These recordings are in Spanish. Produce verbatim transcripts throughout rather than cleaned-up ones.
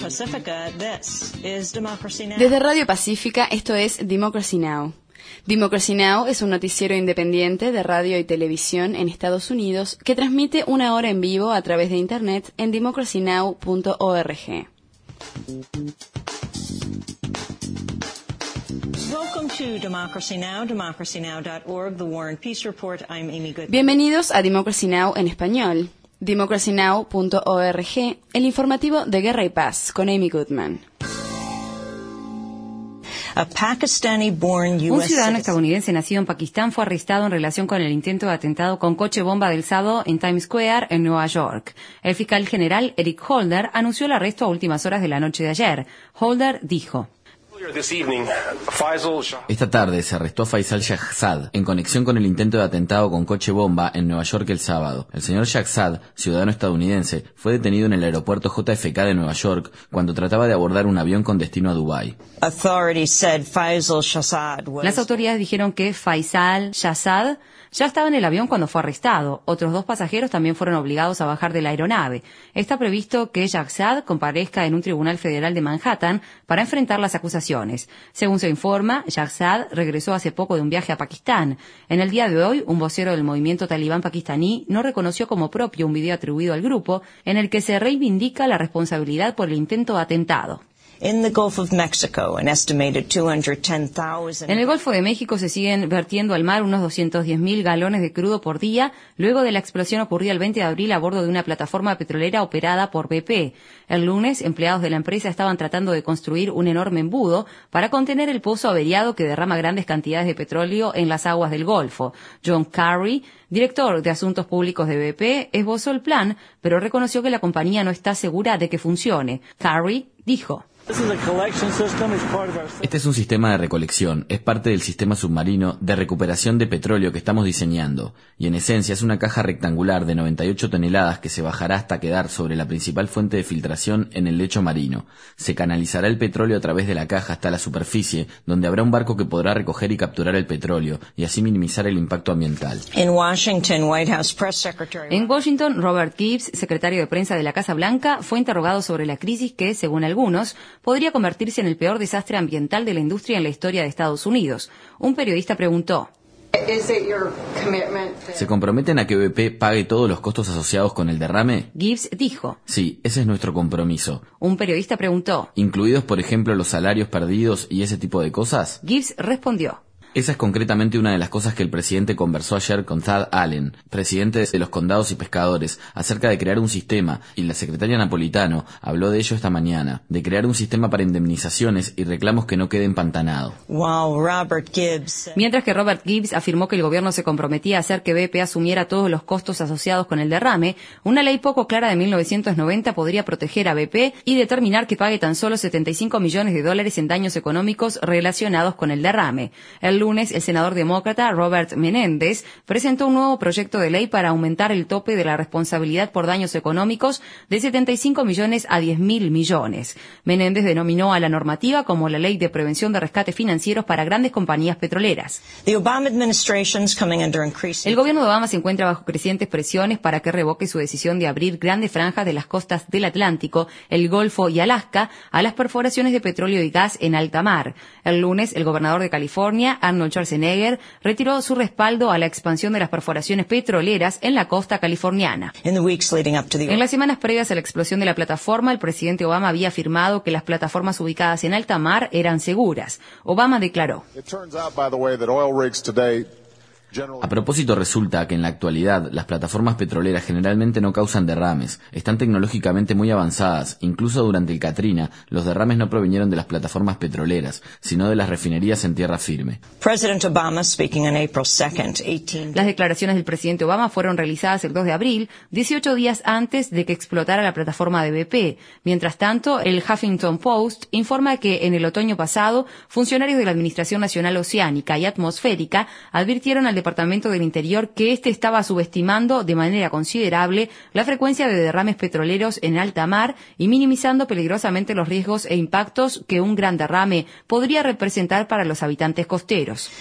Pacifica, this is Democracy Now! Desde Radio Pacífica, esto es Democracy Now! Democracy Now! Es un noticiero independiente de radio y televisión en Estados Unidos que transmite una hora en vivo a través de Internet en democracy now punto org. Welcome to Democracy Now!, democracy now dot org, the War and Peace Report. I'm Amy Goodman. Bienvenidos a Democracy Now! En español. democracy now punto org, el informativo de Guerra y Paz, con Amy Goodman. A Pakistani-born U S Un ciudadano estadounidense nacido en Pakistán fue arrestado en relación con el intento de atentado con coche bomba del sábado en Times Square, en Nueva York. El fiscal general Eric Holder anunció el arresto a últimas horas de la noche de ayer. Holder dijo: Esta tarde se arrestó a Faisal Shahzad en conexión con el intento de atentado con coche bomba en Nueva York el sábado. El señor Shahzad, ciudadano estadounidense, fue detenido en el aeropuerto J F K de Nueva York cuando trataba de abordar un avión con destino a Dubái. Las autoridades dijeron que Faisal Shahzad ya estaba en el avión cuando fue arrestado. Otros dos pasajeros también fueron obligados a bajar de la aeronave. Está previsto que Shahzad comparezca en un tribunal federal de Manhattan para enfrentar las acusaciones. Según se informa, Shahzad regresó hace poco de un viaje a Pakistán. En el día de hoy, un vocero del movimiento talibán pakistaní no reconoció como propio un video atribuido al grupo en el que se reivindica la responsabilidad por el intento de atentado. In the Gulf of Mexico, an estimated two hundred ten thousand. En el Golfo de México se siguen vertiendo al mar unos doscientos diez mil galones de crudo por día luego de la explosión ocurrida el veinte de abril a bordo de una plataforma petrolera operada por B P. El lunes, empleados de la empresa estaban tratando de construir un enorme embudo para contener el pozo averiado que derrama grandes cantidades de petróleo en las aguas del Golfo. John Carey, director de Asuntos Públicos de B P, esbozó el plan, pero reconoció que la compañía no está segura de que funcione. Carey dijo: Este es un sistema de recolección, es parte del sistema submarino de recuperación de petróleo que estamos diseñando, y en esencia es una caja rectangular de noventa y ocho toneladas que se bajará hasta quedar sobre la principal fuente de filtración en el lecho marino. Se canalizará el petróleo a través de la caja hasta la superficie, donde habrá un barco que podrá recoger y capturar el petróleo, y así minimizar el impacto ambiental. In Washington, White House Press Secretary... En Washington, Robert Gibbs, secretario de prensa de la Casa Blanca, fue interrogado sobre la crisis que, según algunos, podría convertirse en el peor desastre ambiental de la industria en la historia de Estados Unidos. Un periodista preguntó: ¿Se comprometen a que B P pague todos los costos asociados con el derrame? Gibbs dijo: Sí, ese es nuestro compromiso. Un periodista preguntó: ¿Incluidos, por ejemplo, los salarios perdidos y ese tipo de cosas? Gibbs respondió: Esa es concretamente una de las cosas que el presidente conversó ayer con Thad Allen, presidente de los condados y pescadores, acerca de crear un sistema, y la secretaria Napolitano habló de ello esta mañana, de crear un sistema para indemnizaciones y reclamos que no quede empantanado. Wow, Robert Gibbs. Mientras que Robert Gibbs afirmó que el gobierno se comprometía a hacer que B P asumiera todos los costos asociados con el derrame, una ley poco clara de mil novecientos noventa podría proteger a B P y determinar que pague tan solo setenta y cinco millones de dólares en daños económicos relacionados con el derrame. El lunes, el senador demócrata Robert Menéndez presentó un nuevo proyecto de ley para aumentar el tope de la responsabilidad por daños económicos de setenta y cinco millones a diez mil millones. Menéndez denominó a la normativa como la Ley de Prevención de Rescates Financieros para Grandes Compañías Petroleras. The Obama administration's coming under increasing... El gobierno de Obama se encuentra bajo crecientes presiones para que revoque su decisión de abrir grandes franjas de las costas del Atlántico, el Golfo y Alaska a las perforaciones de petróleo y gas en alta mar. El lunes, el gobernador de California, Arnold Schwarzenegger, retiró su respaldo a la expansión de las perforaciones petroleras en la costa californiana. In the weeks leading up to the... En las semanas previas a la explosión de la plataforma, el presidente Obama había afirmado que las plataformas ubicadas en alta mar eran seguras. Obama declaró: A propósito, resulta que en la actualidad las plataformas petroleras generalmente no causan derrames, están tecnológicamente muy avanzadas. Incluso durante el Katrina, los derrames no provinieron de las plataformas petroleras, sino de las refinerías en tierra firme. President Obama speaking on April second, eighteen... Las declaraciones del presidente Obama fueron realizadas el dos de abril, dieciocho días antes de que explotara la plataforma de B P. Mientras tanto, el Huffington Post informa que en el otoño pasado, funcionarios de la Administración Nacional Oceánica y Atmosférica advirtieron al Departamento del Interior que éste estaba subestimando de manera considerable la frecuencia de derrames petroleros en alta mar y minimizando peligrosamente los riesgos e impactos que un gran derrame podría representar para los habitantes costeros.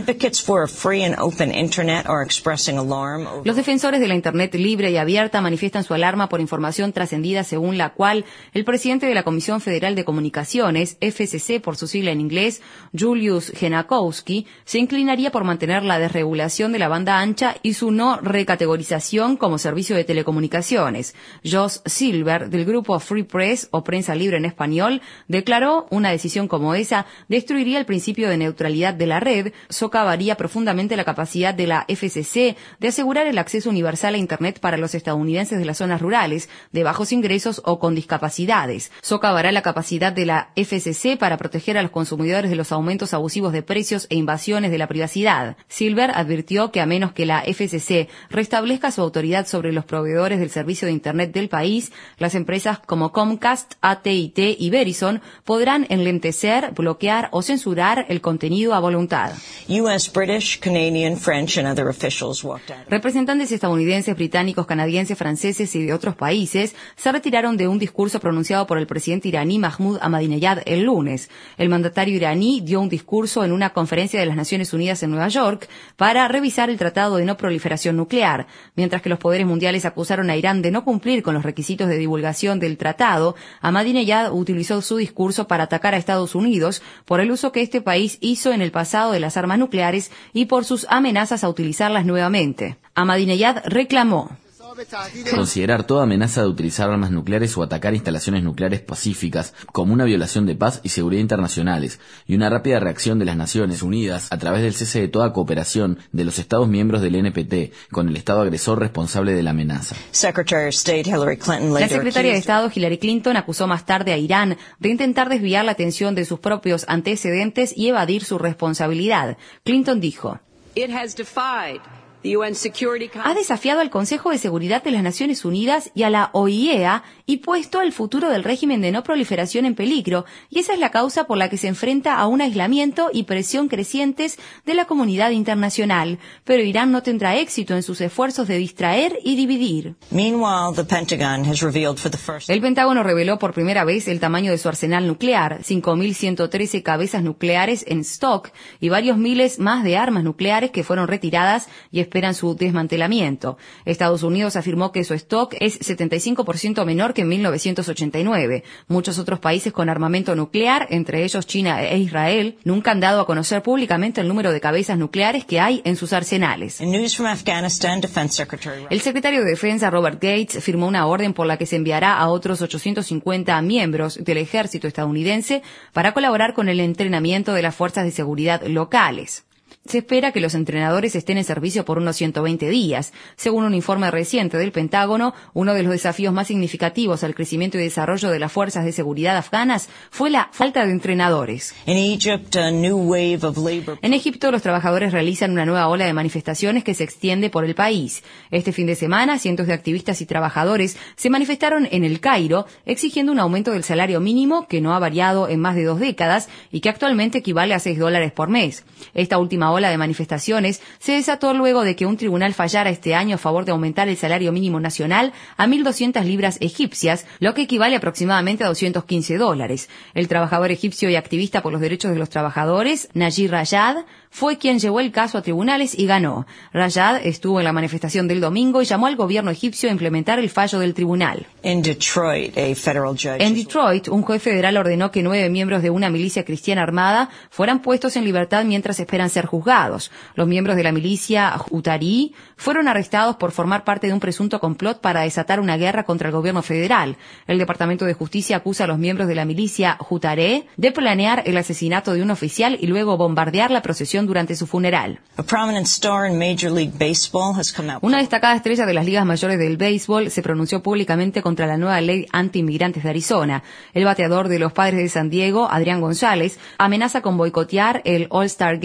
Los defensores de la Internet libre y abierta manifiestan su alarma por información trascendida según la cual el presidente de la Comisión Federal de Comunicaciones, F C C por su sigla en inglés, Julius Genachowski, se inclinaría por mantener la desregulación de la banda ancha y su no recategorización como servicio de telecomunicaciones. Josh Silver, del grupo Free Press o Prensa Libre en español, declaró: una decisión como esa destruiría el principio de neutralidad de la red, socavaría profundamente la capacidad de la F C C de asegurar el acceso universal a Internet para los estadounidenses de las zonas rurales, de bajos ingresos o con discapacidades. Socavará la capacidad de la F C C para proteger a los consumidores de los aumentos abusivos de precios e invasiones de la privacidad. Silver advirtió que a menos que la F C C restablezca su autoridad sobre los proveedores del servicio de Internet del país, las empresas como Comcast, A T and T y Verizon podrán enlentecer, bloquear o censurar el contenido a voluntad. U S, British, Canadian, French and other officials walked out. Representantes estadounidenses, británicos, canadienses, franceses y de otros países se retiraron de un discurso pronunciado por el presidente iraní Mahmoud Ahmadinejad el lunes. El mandatario iraní dio un discurso en una conferencia de las Naciones Unidas en Nueva York para revisar el Tratado de No Proliferación Nuclear. Mientras que los poderes mundiales acusaron a Irán de no cumplir con los requisitos de divulgación del tratado, Ahmadinejad utilizó su discurso para atacar a Estados Unidos por el uso que este país hizo en el pasado de las armas nucleares y por sus amenazas a utilizarlas nuevamente. Ahmadinejad reclamó: considerar toda amenaza de utilizar armas nucleares o atacar instalaciones nucleares pacíficas como una violación de paz y seguridad internacionales y una rápida reacción de las Naciones Unidas a través del cese de toda cooperación de los Estados miembros del N P T con el Estado agresor responsable de la amenaza. Secretary of State Hillary Clinton La later secretaria de accused- Estado Hillary Clinton acusó más tarde a Irán de intentar desviar la atención de sus propios antecedentes y evadir su responsabilidad. Clinton dijo: It has defied the U N Security Council. ha desafiado al Consejo de Seguridad de las Naciones Unidas y a la O I E A y puesto el futuro del régimen de no proliferación en peligro, y esa es la causa por la que se enfrenta a un aislamiento y presión crecientes de la comunidad internacional. Pero Irán no tendrá éxito en sus esfuerzos de distraer y dividir. Meanwhile, the Pentagon has revealed for the first El Pentágono reveló por primera vez el tamaño de su arsenal nuclear, cinco mil ciento trece cabezas nucleares en stock y varios miles más de armas nucleares que fueron retiradas y esperan su desmantelamiento. Estados Unidos afirmó que su stock es setenta y cinco por ciento menor que en mil novecientos ochenta y nueve. Muchos otros países con armamento nuclear, entre ellos China e Israel, nunca han dado a conocer públicamente el número de cabezas nucleares que hay en sus arsenales. In news from Afghanistan, Defense Secretary El secretario de Defensa, Robert Gates, firmó una orden por la que se enviará a otros ochocientos cincuenta miembros del ejército estadounidense para colaborar con el entrenamiento de las fuerzas de seguridad locales. Se espera que los entrenadores estén en servicio por unos ciento veinte días. Según un informe reciente del Pentágono, uno de los desafíos más significativos al crecimiento y desarrollo de las fuerzas de seguridad afganas fue la falta de entrenadores. In Egypt, a new wave of labor En Egipto, los trabajadores realizan una nueva ola de manifestaciones que se extiende por el país. Este fin de semana, cientos de activistas y trabajadores se manifestaron en El Cairo exigiendo un aumento del salario mínimo que no ha variado en más de dos décadas y que actualmente equivale a seis dólares por mes. Esta última ola de manifestaciones se desató luego de que un tribunal fallara este año a favor de aumentar el salario mínimo nacional a mil doscientas libras egipcias, lo que equivale aproximadamente a doscientos quince dólares. El trabajador egipcio y activista por los derechos de los trabajadores, Najir Rayad, fue quien llevó el caso a tribunales y ganó. Rayad estuvo en la manifestación del domingo y llamó al gobierno egipcio a implementar el fallo del tribunal. in Detroit, a federal judge En Detroit, un juez federal ordenó que nueve miembros de una milicia cristiana armada fueran puestos en libertad mientras esperan ser juzgados. Los miembros de la milicia Hutarí fueron arrestados por formar parte de un presunto complot para desatar una guerra contra el gobierno federal. El Departamento de Justicia acusa a los miembros de la milicia Hutaré de planear el asesinato de un oficial y luego bombardear la procesión durante su funeral. A prominent star in Major League Baseball has come out. Una destacada estrella de las ligas mayores del béisbol se pronunció públicamente contra la nueva ley anti-inmigrantes de Arizona. El bateador de los Padres de San Diego, Adrián González, amenaza con boicotear el All-Star Game del próximo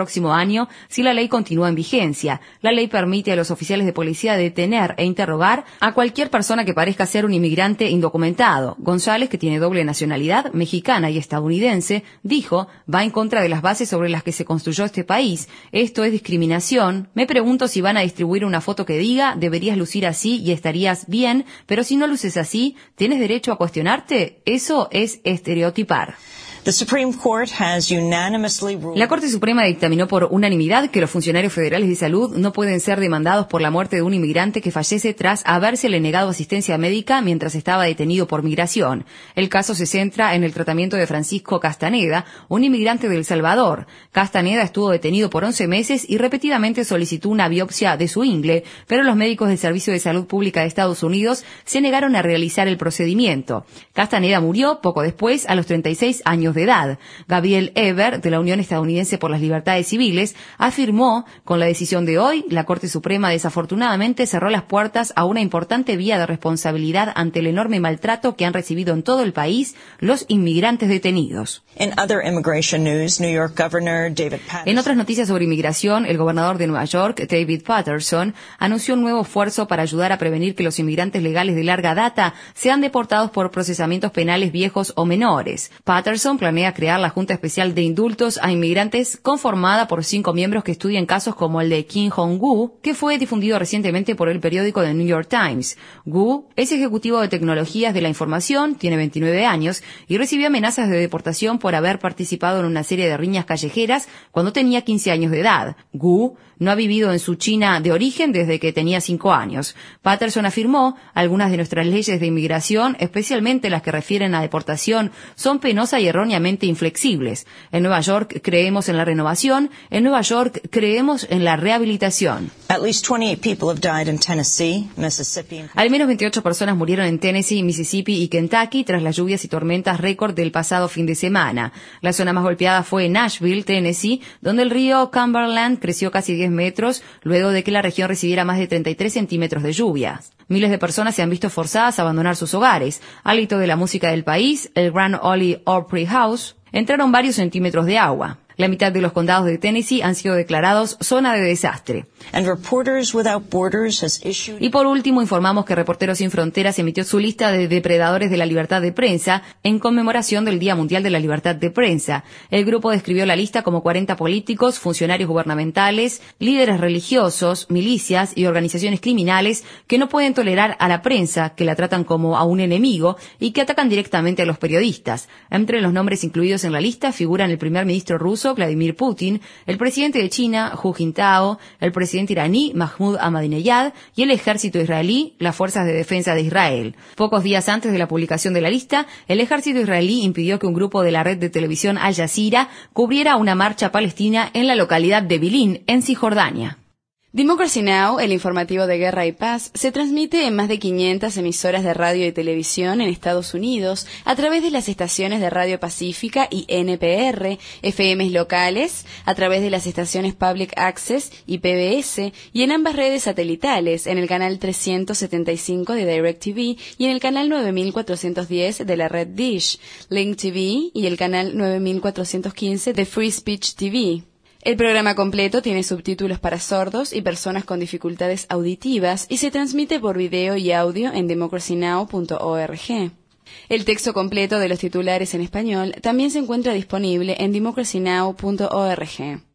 próximo año si la ley continúa en vigencia. La ley permite a los oficiales de policía detener e interrogar a cualquier persona que parezca ser un inmigrante indocumentado. González, que tiene doble nacionalidad, mexicana y estadounidense, dijo, va en contra de las bases sobre las que se construyó este país. Esto es discriminación. Me pregunto si van a distribuir una foto que diga, deberías lucir así y estarías bien, pero si no luces así, ¿tienes derecho a cuestionarte? Eso es estereotipar. La Corte Suprema dictaminó por unanimidad que los funcionarios federales de salud no pueden ser demandados por la muerte de un inmigrante que fallece tras habérsele negado asistencia médica mientras estaba detenido por migración. El caso se centra en el tratamiento de Francisco Castaneda, un inmigrante de El Salvador. Castaneda estuvo detenido por once meses y repetidamente solicitó una biopsia de su ingle, pero los médicos del Servicio de Salud Pública de Estados Unidos se negaron a realizar el procedimiento. Castaneda murió poco después, a los treinta y seis años de edad. Gabriel Eber, de la Unión Estadounidense por las Libertades Civiles, afirmó, con la decisión de hoy, la Corte Suprema desafortunadamente cerró las puertas a una importante vía de responsabilidad ante el enorme maltrato que han recibido en todo el país los inmigrantes detenidos. En otras noticias sobre inmigración, el gobernador de Nueva York, David Paterson, anunció un nuevo esfuerzo para ayudar a prevenir que los inmigrantes legales de larga data sean deportados por procesamientos penales viejos o menores. Paterson planea crear la Junta Especial de Indultos a Inmigrantes, conformada por cinco miembros que estudian casos como el de Kim Jong-gu, que fue difundido recientemente por el periódico The New York Times. Gu es ejecutivo de tecnologías de la información, tiene veintinueve años y recibió amenazas de deportación por haber participado en una serie de riñas callejeras cuando tenía quince años de edad. Gu no ha vivido en su China de origen desde que tenía cinco años. Patterson afirmó, algunas de nuestras leyes de inmigración, especialmente las que refieren a deportación, son penosas y erróneamente inflexibles. En Nueva York creemos en la renovación, en Nueva York creemos en la rehabilitación. Al menos veintiocho personas murieron en Tennessee, Mississippi y Kentucky tras las lluvias y tormentas récord del pasado fin de semana. La zona más golpeada fue Nashville, Tennessee, donde el río Cumberland creció casi diez metros luego de que la región recibiera más de treinta y tres centímetros de lluvia. Miles de personas se han visto forzadas a abandonar sus hogares. Al hito de la música del país, el Grand Ole Opry House, entraron varios centímetros de agua. La mitad de los condados de Tennessee han sido declarados zona de desastre. Y por último, informamos que Reporteros Sin Fronteras emitió su lista de depredadores de la libertad de prensa en conmemoración del Día Mundial de la Libertad de Prensa. El grupo describió la lista como cuarenta políticos, funcionarios gubernamentales, líderes religiosos, milicias y organizaciones criminales que no pueden tolerar a la prensa, que la tratan como a un enemigo y que atacan directamente a los periodistas. Entre los nombres incluidos en la lista figuran el primer ministro ruso, Vladimir Putin, el presidente de China, Hu Jintao, el presidente iraní, Mahmoud Ahmadinejad, y el ejército israelí, las fuerzas de defensa de Israel. Pocos días antes de la publicación de la lista, el ejército israelí impidió que un grupo de la red de televisión Al Jazeera cubriera una marcha palestina en la localidad de Bilin, en Cisjordania. Democracy Now!, el informativo de Guerra y Paz, se transmite en más de quinientas emisoras de radio y televisión en Estados Unidos a través de las estaciones de Radio Pacífica y N P R, F Ms locales, a través de las estaciones Public Access y P B S, y en ambas redes satelitales, en el canal trescientos setenta y cinco de DirecTV y en el canal nueve mil cuatrocientos diez de la red Dish, Link T V y el canal nueve mil cuatrocientos quince de Free Speech T V. El programa completo tiene subtítulos para sordos y personas con dificultades auditivas y se transmite por video y audio en democracy now punto org. El texto completo de los titulares en español también se encuentra disponible en democracy now punto org.